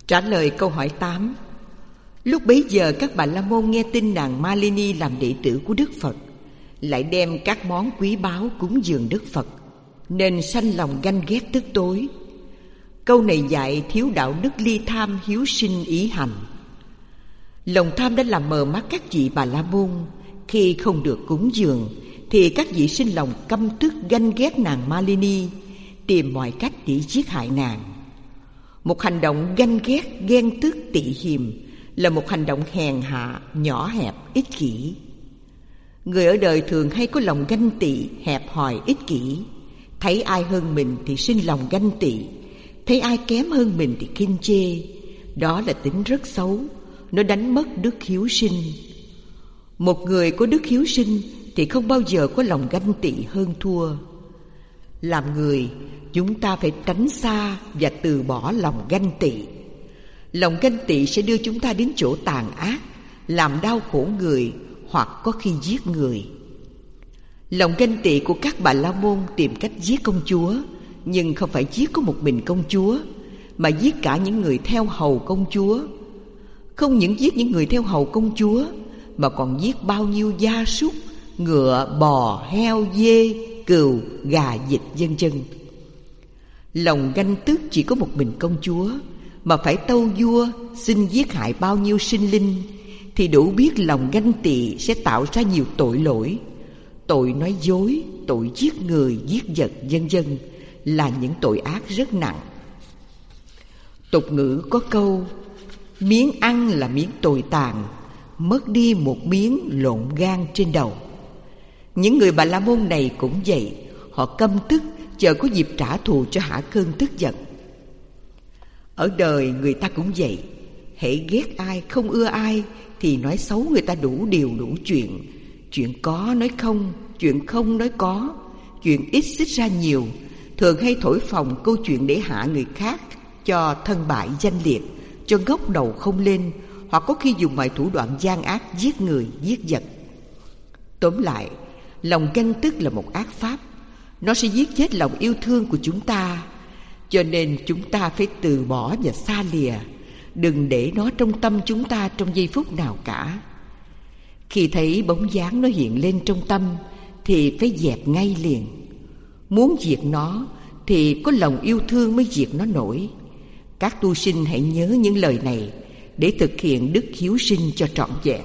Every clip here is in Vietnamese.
Trả lời câu hỏi 8. Lúc bấy giờ các bà La Môn nghe tin nàng Malini làm đệ tử của Đức Phật, lại đem các món quý báu cúng dường Đức Phật, nên sanh lòng ganh ghét tức tối. Câu này dạy thiếu đạo đức ly tham hiếu sinh ý hành. Lòng tham đã làm mờ mắt các vị bà La Môn. Khi không được cúng dường thì các vị sinh lòng căm tức ganh ghét nàng Malini, tìm mọi cách để giết hại nàng. Một hành động ganh ghét, ghen tức, tị hiềm là một hành động hèn hạ, nhỏ hẹp, ích kỷ. Người ở đời thường hay có lòng ganh tị, hẹp hòi, ích kỷ. Thấy ai hơn mình thì sinh lòng ganh tị, thấy ai kém hơn mình thì khinh chê. Đó là tính rất xấu, nó đánh mất đức hiếu sinh. Một người có đức hiếu sinh thì không bao giờ có lòng ganh tị hơn thua. Làm người, chúng ta phải tránh xa và từ bỏ lòng ganh tị. Lòng ganh tị sẽ đưa chúng ta đến chỗ tàn ác, làm đau khổ người hoặc có khi giết người. Lòng ganh tị của các bà La Môn tìm cách giết công chúa, nhưng không phải giết có một mình công chúa, mà giết cả những người theo hầu công chúa. Không những giết những người theo hầu công chúa, mà còn giết bao nhiêu gia súc, ngựa, bò, heo, dê, cừu, gà, vịt, vân vân. Lòng ganh tức chỉ có một mình công chúa, mà phải tâu vua xin giết hại bao nhiêu sinh linh, thì đủ biết lòng ganh tị sẽ tạo ra nhiều tội lỗi. Tội nói dối, tội giết người, giết vật, vân vân là những tội ác rất nặng. Tục ngữ có câu: miếng ăn là miếng tồi tàn, mất đi một miếng lộn gan trên đầu. Những người Bà La Môn này cũng vậy, họ căm tức chờ có dịp trả thù cho hả cơn tức giận. Ở đời người ta cũng vậy, hễ ghét ai, không ưa ai thì nói xấu người ta đủ điều đủ chuyện. Chuyện có nói không, chuyện không nói có, chuyện ít xích ra nhiều. Thường hay thổi phồng câu chuyện để hạ người khác, cho thân bại danh liệt, cho ngóc đầu không lên, hoặc có khi dùng mọi thủ đoạn gian ác giết người, giết vật. Tóm lại, lòng ganh tức là một ác pháp. Nó sẽ giết chết lòng yêu thương của chúng ta. Cho nên chúng ta phải từ bỏ và xa lìa, đừng để nó trong tâm chúng ta trong giây phút nào cả. Khi thấy bóng dáng nó hiện lên trong tâm thì phải dẹp ngay liền. Muốn diệt nó thì có lòng yêu thương mới diệt nó nổi. Các tu sinh hãy nhớ những lời này để thực hiện đức hiếu sinh cho trọn vẹn.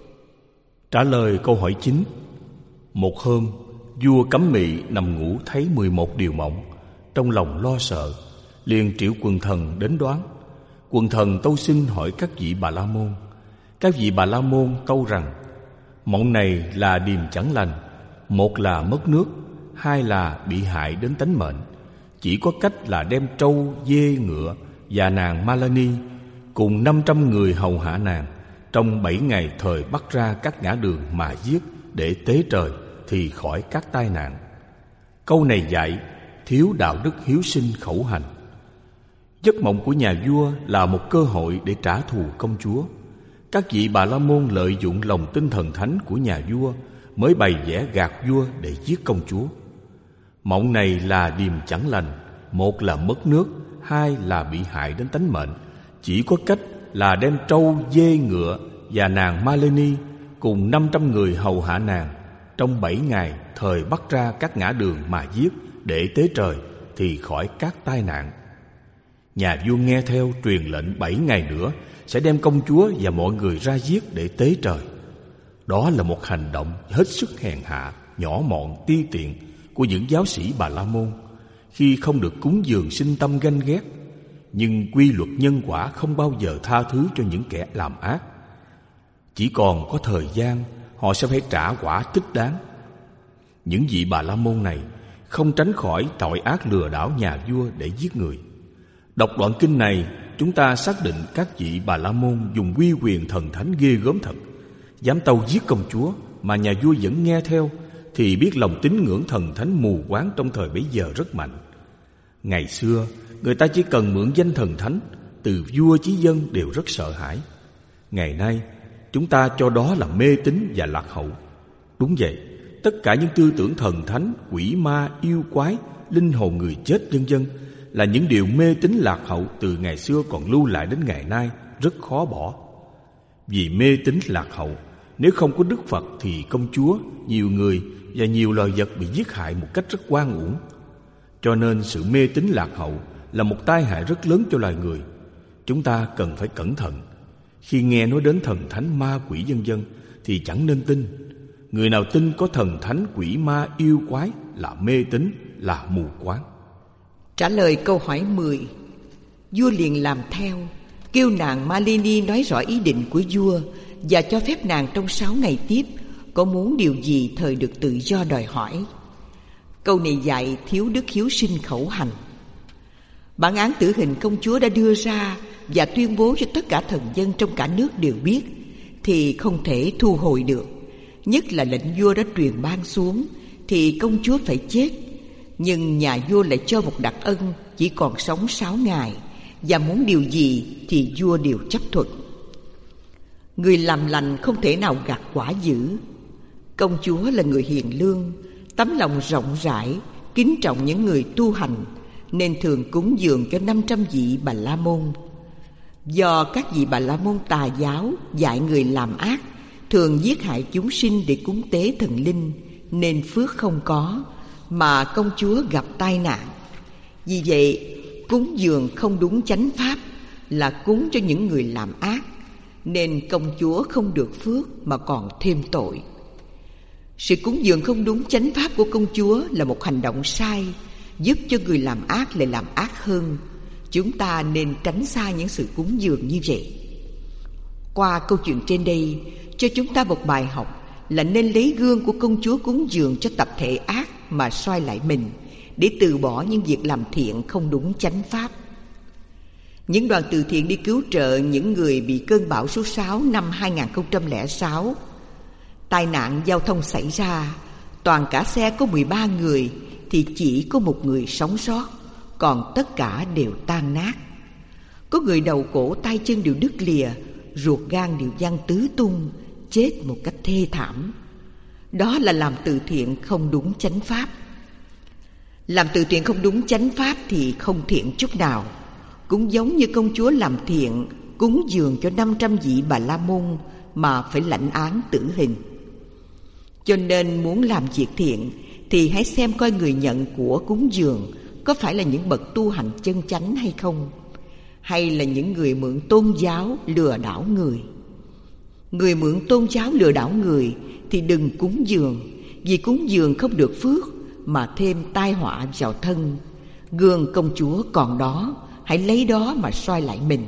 Trả lời câu hỏi 9. Một hôm, vua Cấm Mị nằm ngủ thấy 11 điều mộng. Trong lòng lo sợ, liền triệu quần thần đến đoán. Quần thần tâu xin hỏi các vị Bà La Môn. Các vị Bà La Môn tâu rằng: mộng này là điềm chẳng lành. Một là mất nước, hai là bị hại đến tánh mệnh. Chỉ có cách là đem trâu, dê, ngựa và nàng Malini cùng 500 người hầu hạ nàng trong 7 ngày thời bắt ra các ngã đường mà giết để tế trời thì khỏi các tai nạn. Câu này dạy thiếu đạo đức hiếu sinh khẩu hành. Giấc mộng của nhà vua là một cơ hội để trả thù công chúa. Các vị Bà La Môn lợi dụng lòng tin thần thánh của nhà vua mới bày vẽ gạt vua để giết công chúa. Mộng này là điềm chẳng lành. Một là mất nước, hai là bị hại đến tánh mệnh. Chỉ có cách là đem trâu, dê, ngựa và nàng Malini cùng 500 người hầu hạ nàng trong 7 ngày thời bắt ra các ngã đường mà giết để tế trời thì khỏi các tai nạn. Nhà vua nghe theo, truyền lệnh 7 ngày nữa sẽ đem công chúa và mọi người ra giết để tế trời. Đó là một hành động hết sức hèn hạ, nhỏ mọn, ti tiện của những giáo sĩ Bà La Môn khi không được cúng dường sinh tâm ganh ghét. Nhưng quy luật nhân quả không bao giờ tha thứ cho những kẻ làm ác. Chỉ còn có thời gian, họ sẽ phải trả quả thích đáng. Những vị Bà La Môn này không tránh khỏi tội ác lừa đảo nhà vua để giết người. Đọc đoạn kinh này, chúng ta xác định các vị Bà La Môn dùng uy quyền thần thánh ghê gớm thật. Dám tâu giết công chúa mà nhà vua vẫn nghe theo, thì biết lòng tín ngưỡng thần thánh mù quáng trong thời bấy giờ rất mạnh. Ngày xưa, người ta chỉ cần mượn danh thần thánh, từ vua chí dân đều rất sợ hãi. Ngày nay, chúng ta cho đó là mê tín và lạc hậu. Đúng vậy, tất cả những tư tưởng thần thánh, quỷ ma, yêu quái, linh hồn người chết vân vân là những điều mê tín lạc hậu từ ngày xưa còn lưu lại đến ngày nay, rất khó bỏ. Vì mê tín lạc hậu, nếu không có Đức Phật thì công chúa, nhiều người và nhiều loài vật bị giết hại một cách rất oan uổng. Cho nên sự mê tín lạc hậu là một tai hại rất lớn cho loài người. Chúng ta cần phải cẩn thận. Khi nghe nói đến thần thánh ma quỷ vân vân thì chẳng nên tin. Người nào tin có thần thánh quỷ ma yêu quái là mê tín, là mù quáng. Trả lời câu hỏi 10, vua liền làm theo, kêu nàng Malini nói rõ ý định của vua và cho phép nàng trong 6 ngày tiếp có muốn điều gì thời được tự do đòi hỏi. Câu này dạy thiếu đức hiếu sinh khẩu hành. Bản án tử hình công chúa đã đưa ra và tuyên bố cho tất cả thần dân trong cả nước đều biết, thì không thể thu hồi được. Nhất là lệnh vua đã truyền ban xuống thì công chúa phải chết. Nhưng nhà vua lại cho một đặc ân chỉ còn sống 6 ngày, và muốn điều gì thì vua đều chấp thuận. Người làm lành không thể nào gặt quả dữ. Công chúa là người hiền lương, tấm lòng rộng rãi, kính trọng những người tu hành, nên thường cúng dường cho 500 vị Bà La Môn. Do các vị Bà La Môn tà giáo dạy người làm ác, thường giết hại chúng sinh để cúng tế thần linh, nên phước không có, mà công chúa gặp tai nạn. Vì vậy, cúng dường không đúng chánh pháp là cúng cho những người làm ác, nên công chúa không được phước mà còn thêm tội. Sự cúng dường không đúng chánh pháp của công chúa là một hành động sai, giúp cho người làm ác lại làm ác hơn. Chúng ta nên tránh xa những sự cúng dường như vậy. Qua câu chuyện trên đây, cho chúng ta một bài học là nên lấy gương của công chúa cúng dường cho tập thể ác mà soi lại mình, để từ bỏ những việc làm thiện không đúng chánh pháp. Những đoàn từ thiện đi cứu trợ những người bị cơn bão số 6 năm 2006. Tai nạn giao thông xảy ra, toàn cả xe có 13 người thì chỉ có một người sống sót, còn tất cả đều tan nát. Có người đầu cổ tay chân đều đứt lìa, ruột gan đều văng tứ tung, chết một cách thê thảm. Đó là làm từ thiện không đúng chánh pháp. Làm từ thiện không đúng chánh pháp thì không thiện chút nào. Cũng giống như công chúa làm thiện, cúng dường cho 500 vị Bà La Môn mà phải lãnh án tử hình. Cho nên muốn làm việc thiện thì hãy xem coi người nhận của cúng dường có phải là những bậc tu hành chân chánh hay không, hay là những người mượn tôn giáo lừa đảo người. Người mượn tôn giáo lừa đảo người thì đừng cúng dường, vì cúng dường không được phước mà thêm tai họa vào thân. Gương công chúa còn đó, hãy lấy đó mà soi lại mình.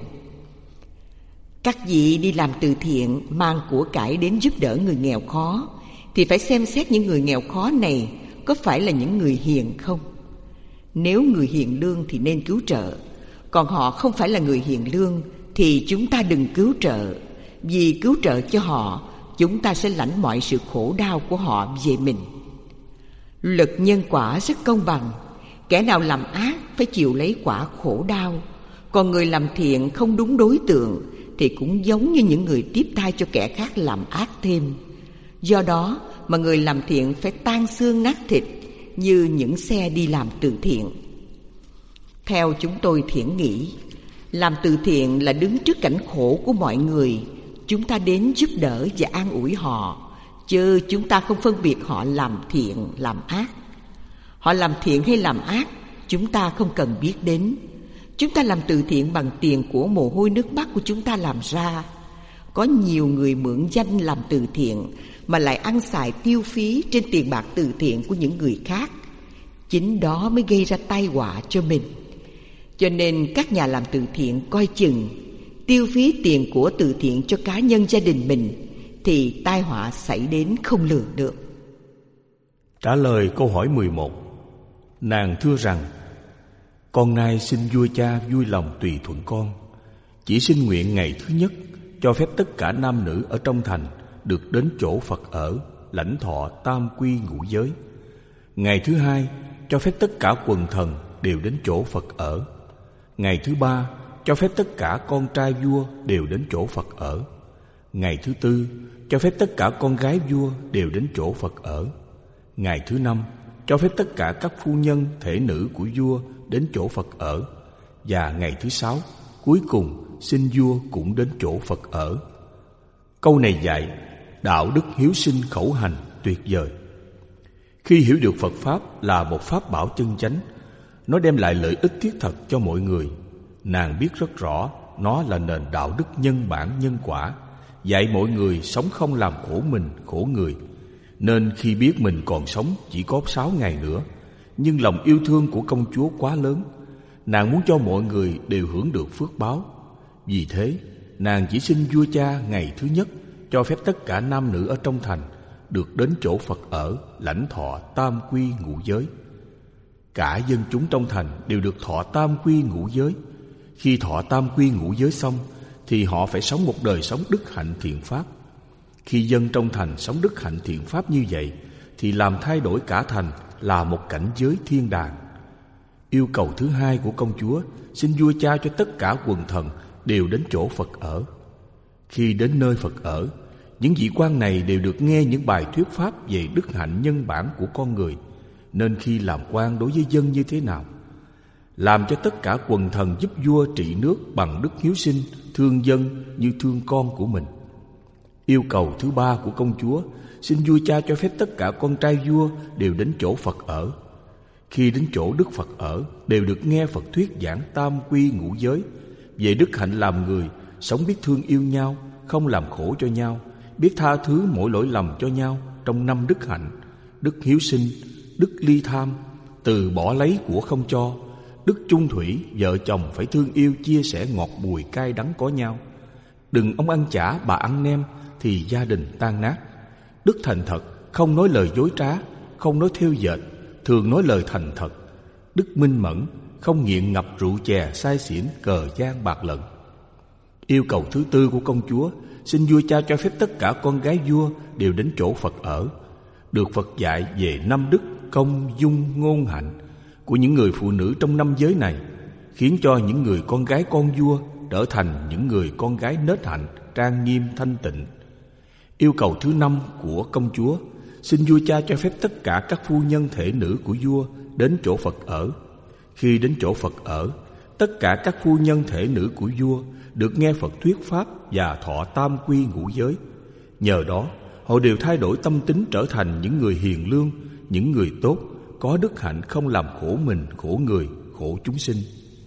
Các vị đi làm từ thiện mang của cải đến giúp đỡ người nghèo khó thì phải xem xét những người nghèo khó này có phải là những người hiền không. Nếu người hiền lương thì nên cứu trợ, còn họ không phải là người hiền lương thì chúng ta đừng cứu trợ. Vì cứu trợ cho họ, chúng ta sẽ lãnh mọi sự khổ đau của họ về mình. Luật nhân quả rất công bằng. Kẻ nào làm ác phải chịu lấy quả khổ đau, còn người làm thiện không đúng đối tượng thì cũng giống như những người tiếp tay cho kẻ khác làm ác thêm. Do đó mà người làm thiện phải tan xương nát thịt như những xe đi làm từ thiện. Theo chúng tôi thiển nghĩ, làm từ thiện là đứng trước cảnh khổ của mọi người, chúng ta đến giúp đỡ và an ủi họ, chứ chúng ta không phân biệt họ làm thiện, làm ác. Họ làm thiện hay làm ác, chúng ta không cần biết đến. Chúng ta làm từ thiện bằng tiền của mồ hôi nước mắt của chúng ta làm ra. Có nhiều người mượn danh làm từ thiện mà lại ăn xài tiêu phí trên tiền bạc từ thiện của những người khác. Chính đó mới gây ra tai họa cho mình. Cho nên các nhà làm từ thiện coi chừng, tiêu phí tiền của từ thiện cho cá nhân gia đình mình thì tai họa xảy đến không lường được. Trả lời câu hỏi 11, nàng thưa rằng: con nay xin vua cha vui lòng tùy thuận con, chỉ xin nguyện ngày thứ nhất cho phép tất cả nam nữ ở trong thành được đến chỗ Phật ở, lãnh thọ tam quy ngũ giới. Ngày thứ hai cho phép tất cả quần thần đều đến chỗ Phật ở. Ngày thứ ba cho phép tất cả con trai vua đều đến chỗ Phật ở. Ngày thứ tư cho phép tất cả con gái vua đều đến chỗ Phật ở. Ngày thứ năm cho phép tất cả các phu nhân thể nữ của vua đến chỗ Phật ở, và ngày thứ 6 cuối cùng xin vua cũng đến chỗ Phật ở. Câu này dạy đạo đức hiếu sinh khẩu hành tuyệt vời. Khi hiểu được Phật Pháp là một pháp bảo chân chánh, nó đem lại lợi ích thiết thực cho mọi người. Nàng biết rất rõ nó là nền đạo đức nhân bản nhân quả, dạy mọi người sống không làm khổ mình khổ người. Nên khi biết mình còn sống chỉ có 6 ngày nữa, nhưng lòng yêu thương của công chúa quá lớn, nàng muốn cho mọi người đều hưởng được phước báo. Vì thế nàng chỉ xin vua cha ngày thứ nhất cho phép tất cả nam nữ ở trong thành được đến chỗ Phật ở, lãnh thọ tam quy ngũ giới. Cả dân chúng trong thành đều được thọ tam quy ngũ giới. Khi thọ tam quy ngũ giới xong thì họ phải sống một đời sống đức hạnh thiện pháp. Khi dân trong thành sống đức hạnh thiện pháp như vậy thì làm thay đổi cả thành là một cảnh giới thiên đàng. Yêu cầu thứ hai của công chúa xin vua cha cho tất cả quần thần đều đến chỗ Phật ở. Khi đến nơi Phật ở, những vị quan này đều được nghe những bài thuyết pháp về đức hạnh nhân bản của con người, nên khi làm quan đối với dân như thế nào, làm cho tất cả quần thần giúp vua trị nước bằng đức hiếu sinh, thương dân như thương con của mình. Yêu cầu thứ ba của công chúa xin vua cha cho phép tất cả con trai vua đều đến chỗ Phật ở. Khi đến chỗ Đức Phật ở, đều được nghe Phật thuyết giảng tam quy ngũ giới về đức hạnh làm người, sống biết thương yêu nhau, không làm khổ cho nhau, biết tha thứ mỗi lỗi lầm cho nhau trong 5 đức hạnh: đức hiếu sinh, đức ly tham, từ bỏ lấy của không cho, đức chung thủy, vợ chồng phải thương yêu chia sẻ ngọt bùi cay đắng có nhau, đừng ông ăn chả bà ăn nem thì gia đình tan nát, đức thành thật, không nói lời dối trá, không nói thêu dệt, thường nói lời thành thật, đức minh mẫn, không nghiện ngập rượu chè say xỉn cờ gian bạc lận. Yêu cầu thứ tư của công chúa xin vua cha cho phép tất cả con gái vua đều đến chỗ Phật ở, được Phật dạy về 5 đức công dung ngôn hạnh của những người phụ nữ trong 5 giới này, khiến cho những người con gái con vua trở thành những người con gái nết hạnh, trang nghiêm thanh tịnh. Yêu cầu thứ 5 của công chúa xin vua cha cho phép tất cả các phu nhân thể nữ của vua đến chỗ Phật ở. Khi đến chỗ Phật ở, tất cả các phu nhân thể nữ của vua được nghe Phật thuyết pháp và thọ tam quy ngũ giới. Nhờ đó họ đều thay đổi tâm tính trở thành những người hiền lương, những người tốt, có đức hạnh, không làm khổ mình khổ người khổ chúng sinh.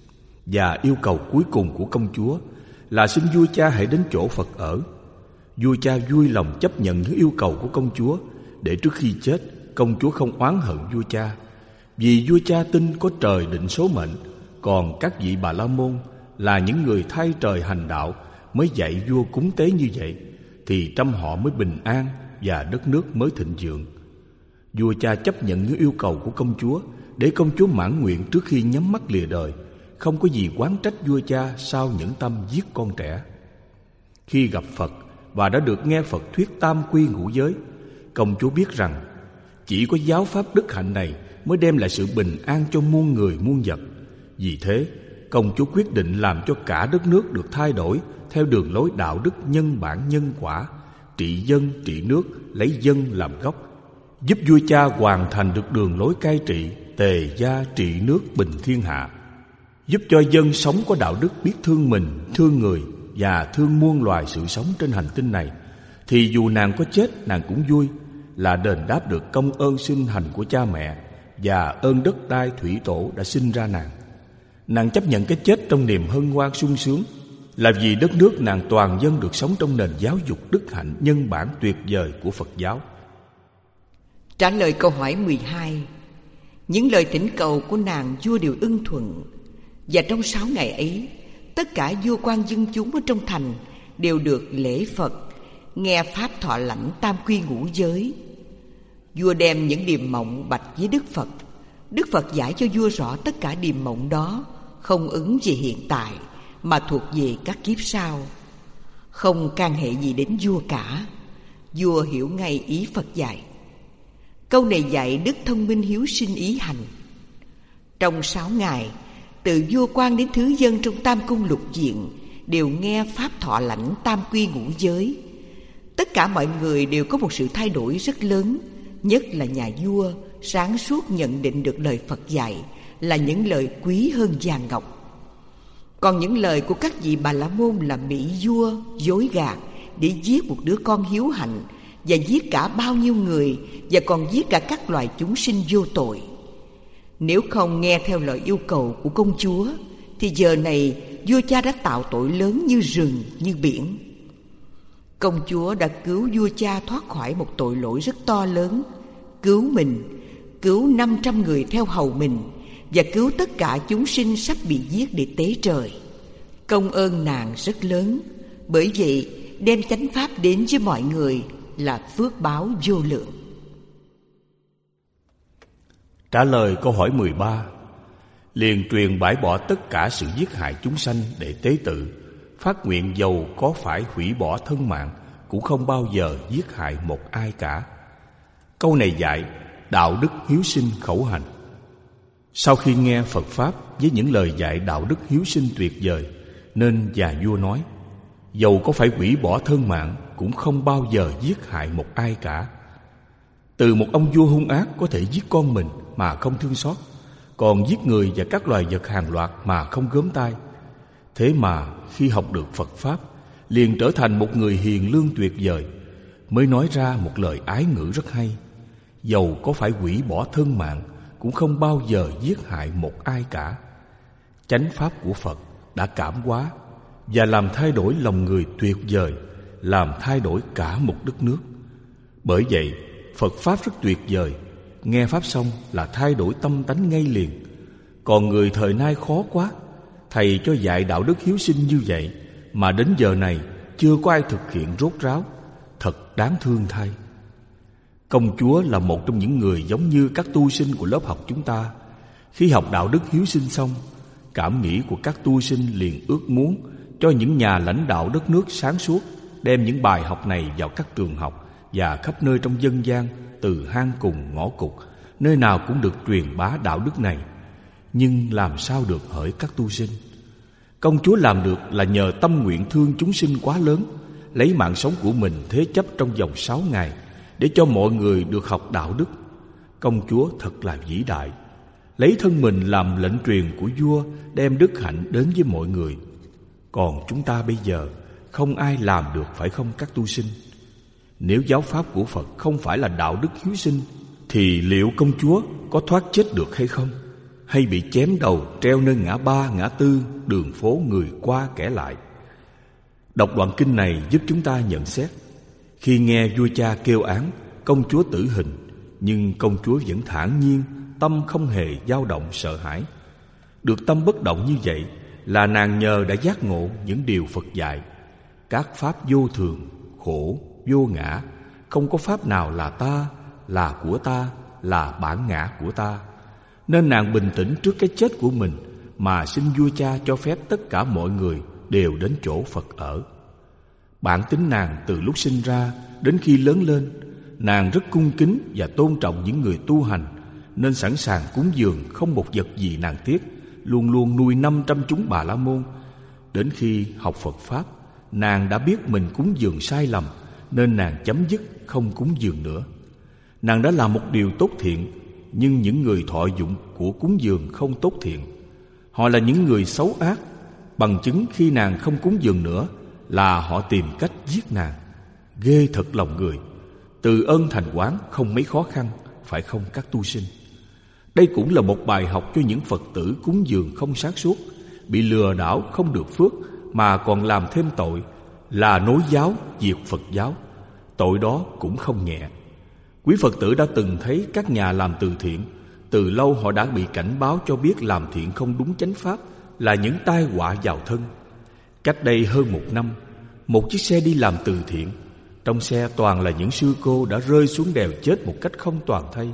Và yêu cầu cuối cùng của công chúa là xin vua cha hãy đến chỗ Phật ở. Vua cha vui lòng chấp nhận những yêu cầu của công chúa, để trước khi chết công chúa không oán hận vua cha. Vì vua cha tin có trời định số mệnh, còn các vị Bà La Môn là những người thay trời hành đạo mới dạy vua cúng tế như vậy, thì trăm họ mới bình an và đất nước mới thịnh vượng. Vua cha chấp nhận những yêu cầu của công chúa để công chúa mãn nguyện trước khi nhắm mắt lìa đời, không có gì oán trách vua cha sao nhẫn tâm giết con trẻ. Khi gặp Phật và đã được nghe Phật thuyết tam quy ngũ giới, công chúa biết rằng chỉ có giáo pháp đức hạnh này mới đem lại sự bình an cho muôn người muôn vật. Vì thế, công chúa quyết định làm cho cả đất nước được thay đổi theo đường lối đạo đức nhân bản nhân quả, trị dân trị nước, lấy dân làm gốc, giúp vua cha hoàn thành được đường lối cai trị tề gia trị nước bình thiên hạ, giúp cho dân sống có đạo đức, biết thương mình, thương người và thương muôn loài sự sống trên hành tinh này, thì dù nàng có chết nàng cũng vui, là đền đáp được công ơn sinh hành của cha mẹ và ơn đất đai thủy tổ đã sinh ra nàng. Nàng chấp nhận cái chết trong niềm hân hoan sung sướng, là vì đất nước nàng toàn dân được sống trong nền giáo dục đức hạnh nhân bản tuyệt vời của Phật giáo. Trả lời câu hỏi 12, những lời thỉnh cầu của nàng vua đều ưng thuận. Và trong 6 ngày ấy, tất cả vua quan dân chúng ở trong thành đều được lễ Phật, nghe pháp thọ lãnh tam quy ngũ giới. Vua đem những điềm mộng bạch với Đức Phật. Đức Phật giải cho vua rõ tất cả điềm mộng đó không ứng về hiện tại, mà thuộc về các kiếp sau, không can hệ gì đến vua cả. Vua hiểu ngay ý Phật dạy. Câu này dạy đức thông minh hiếu sinh ý hành. Trong 6 ngày, từ vua quan đến thứ dân trong tam cung lục viện đều nghe pháp thọ lãnh tam quy ngũ giới. Tất cả mọi người đều có một sự thay đổi rất lớn, nhất là nhà vua sáng suốt nhận định được lời Phật dạy, là những lời quý hơn vàng ngọc. Còn những lời của các vị Bà La Môn là mỹ vua, dối gạt để giết một đứa con hiếu hạnh, và giết cả bao nhiêu người, và còn giết cả các loài chúng sinh vô tội. Nếu không nghe theo lời yêu cầu của công chúa, thì giờ này vua cha đã tạo tội lớn như rừng, như biển. Công chúa đã cứu vua cha thoát khỏi một tội lỗi rất to lớn, cứu mình, cứu 500 người theo hầu mình, và cứu tất cả chúng sinh sắp bị giết để tế trời. Công ơn nàng rất lớn, bởi vậy đem chánh pháp đến với mọi người là phước báo vô lượng. Trả lời câu hỏi 13, liền truyền bãi bỏ tất cả sự giết hại chúng sanh để tế tự, phát nguyện dầu có phải hủy bỏ thân mạng cũng không bao giờ giết hại một ai cả. Câu này dạy đạo đức hiếu sinh khẩu hành. Sau khi nghe Phật Pháp với những lời dạy đạo đức hiếu sinh tuyệt vời, nên già vua nói, dầu có phải hủy bỏ thân mạng cũng không bao giờ giết hại một ai cả. Từ một ông vua hung ác có thể giết con mình mà không thương xót, còn giết người và các loài vật hàng loạt mà không gớm tay. Thế mà khi học được Phật Pháp, liền trở thành một người hiền lương tuyệt vời, mới nói ra một lời ái ngữ rất hay: dầu có phải hủy bỏ thân mạng cũng không bao giờ giết hại một ai cả. Chánh pháp của Phật đã cảm hóa và làm thay đổi lòng người tuyệt vời, làm thay đổi cả một đất nước. Bởi vậy Phật Pháp rất tuyệt vời, nghe Pháp xong là thay đổi tâm tánh ngay liền. Còn người thời nay khó quá, thầy cho dạy đạo đức hiếu sinh như vậy mà đến giờ này chưa có ai thực hiện rốt ráo, thật đáng thương thay. Công chúa là một trong những người giống như các tu sinh của lớp học chúng ta. Khi học đạo đức hiếu sinh xong, cảm nghĩ của các tu sinh liền ước muốn cho những nhà lãnh đạo đất nước sáng suốt đem những bài học này vào các trường học và khắp nơi trong dân gian, từ hang cùng ngõ cụt, nơi nào cũng được truyền bá đạo đức này. Nhưng làm sao được hỡi các tu sinh? Công chúa làm được là nhờ tâm nguyện thương chúng sinh quá lớn, lấy mạng sống của mình thế chấp trong vòng 6 ngày để cho mọi người được học đạo đức. Công chúa thật là vĩ đại, lấy thân mình làm lệnh truyền của vua, đem đức hạnh đến với mọi người. Còn chúng ta bây giờ không ai làm được, phải không các tu sinh? Nếu giáo pháp của Phật không phải là đạo đức hiếu sinh, thì liệu công chúa có thoát chết được hay không? Hay bị chém đầu treo nơi ngã ba, ngã tư, đường phố người qua kẻ lại? Đọc đoạn kinh này giúp chúng ta nhận xét. Khi nghe vua cha kêu án công chúa tử hình, nhưng công chúa vẫn thản nhiên, tâm không hề dao động sợ hãi. Được tâm bất động như vậy là nàng nhờ đã giác ngộ những điều Phật dạy. Các pháp vô thường, khổ, vô ngã, không có pháp nào là ta, là của ta, là bản ngã của ta. Nên nàng bình tĩnh trước cái chết của mình mà xin vua cha cho phép tất cả mọi người đều đến chỗ Phật ở. Bản tính nàng từ lúc sinh ra đến khi lớn lên, nàng rất cung kính và tôn trọng những người tu hành, nên sẵn sàng cúng dường không một vật gì nàng tiếc, luôn luôn nuôi 500 chúng Bà La Môn. Đến khi học Phật Pháp, nàng đã biết mình cúng dường sai lầm, nên nàng chấm dứt không cúng dường nữa. Nàng đã làm một điều tốt thiện, nhưng những người thọ dụng của cúng dường không tốt thiện. Họ là những người xấu ác. Bằng chứng khi nàng không cúng dường nữa là họ tìm cách giết nàng. Ghê thật lòng người. Từ ơn thành oán không mấy khó khăn, phải không các tu sinh? Đây cũng là một bài học cho những Phật tử cúng dường không sáng suốt, bị lừa đảo không được phước mà còn làm thêm tội là nối giáo diệt Phật giáo. Tội đó cũng không nhẹ. Quý Phật tử đã từng thấy các nhà làm từ thiện, từ lâu họ đã bị cảnh báo cho biết làm thiện không đúng chánh pháp là những tai họa vào thân. Cách đây hơn 1 năm, một chiếc xe đi làm từ thiện, trong xe toàn là những sư cô đã rơi xuống đèo chết một cách không toàn thây.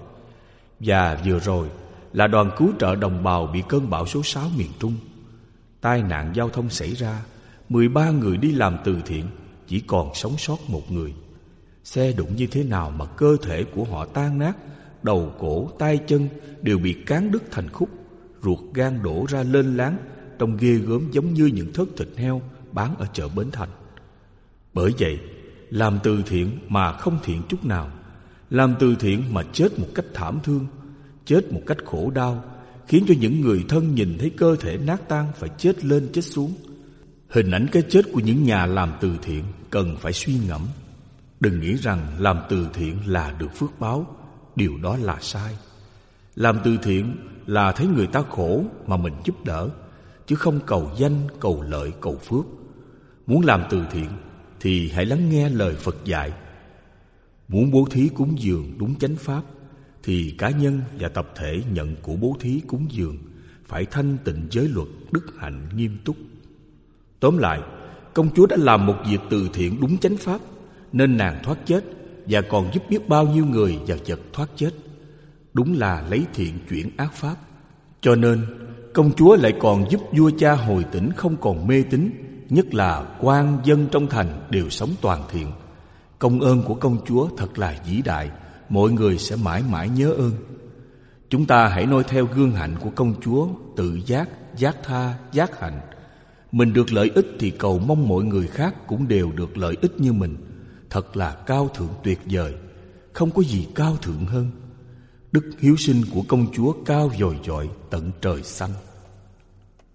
Và vừa rồi là đoàn cứu trợ đồng bào bị cơn bão số 6 miền Trung. Tai nạn giao thông xảy ra, 13 người đi làm từ thiện, chỉ còn sống sót 1 người. Xe đụng như thế nào mà cơ thể của họ tan nát, đầu cổ, tay chân đều bị cán đứt thành khúc, ruột gan đổ ra lên láng, trông ghê gớm giống như những thớt thịt heo bán ở chợ Bến Thành. Bởi vậy, làm từ thiện mà không thiện chút nào, làm từ thiện mà chết một cách thảm thương, chết một cách khổ đau, khiến cho những người thân nhìn thấy cơ thể nát tan phải chết lên chết xuống. Hình ảnh cái chết của những nhà làm từ thiện cần phải suy ngẫm. Đừng nghĩ rằng làm từ thiện là được phước báo, điều đó là sai. Làm từ thiện là thấy người ta khổ mà mình giúp đỡ, chứ không cầu danh, cầu lợi, cầu phước. Muốn làm từ thiện thì hãy lắng nghe lời Phật dạy. Muốn bố thí cúng dường đúng chánh pháp thì cá nhân và tập thể nhận của bố thí cúng dường phải thanh tịnh giới luật, đức hạnh nghiêm túc. Tóm lại, công chúa đã làm một việc từ thiện đúng chánh pháp, nên nàng thoát chết và còn giúp biết bao nhiêu người và vật thoát chết. Đúng là lấy thiện chuyển ác pháp. Cho nên công chúa lại còn giúp vua cha hồi tỉnh, không còn mê tín, nhất là quan dân trong thành đều sống toàn thiện. Công ơn của công chúa thật là vĩ đại, mọi người sẽ mãi mãi nhớ ơn. Chúng ta hãy noi theo gương hạnh của công chúa, tự giác, giác tha, giác hạnh. Mình được lợi ích thì cầu mong mọi người khác cũng đều được lợi ích như mình. Thật là cao thượng tuyệt vời, không có gì cao thượng hơn. Đức hiếu sinh của công chúa cao vòi vọi tận trời xanh.